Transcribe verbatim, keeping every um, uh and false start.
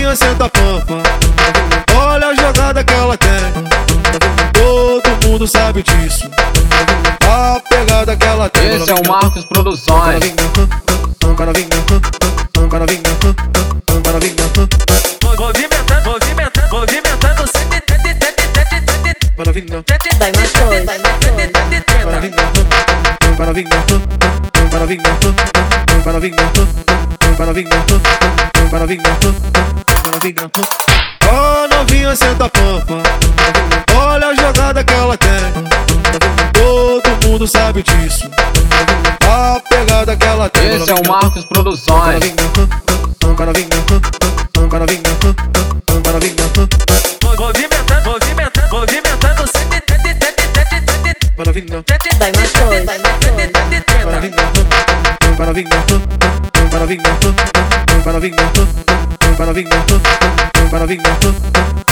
novinha senta pampa, olha a jogada que ela tem. Todo mundo sabe disso, a pegada que ela tem. Esse é o Marcos Produções. Movimentando, movimentando, movimentando. Vai mais coisa, vai mais coisa. A novinha senta pampa, olha a jogada que ela tem. Todo mundo sabe disso, a pegada que ela tem. Esse é o Marcos Produções. Movimentando, movimentando, movimentando. vai mais coisa, vai mais coisa.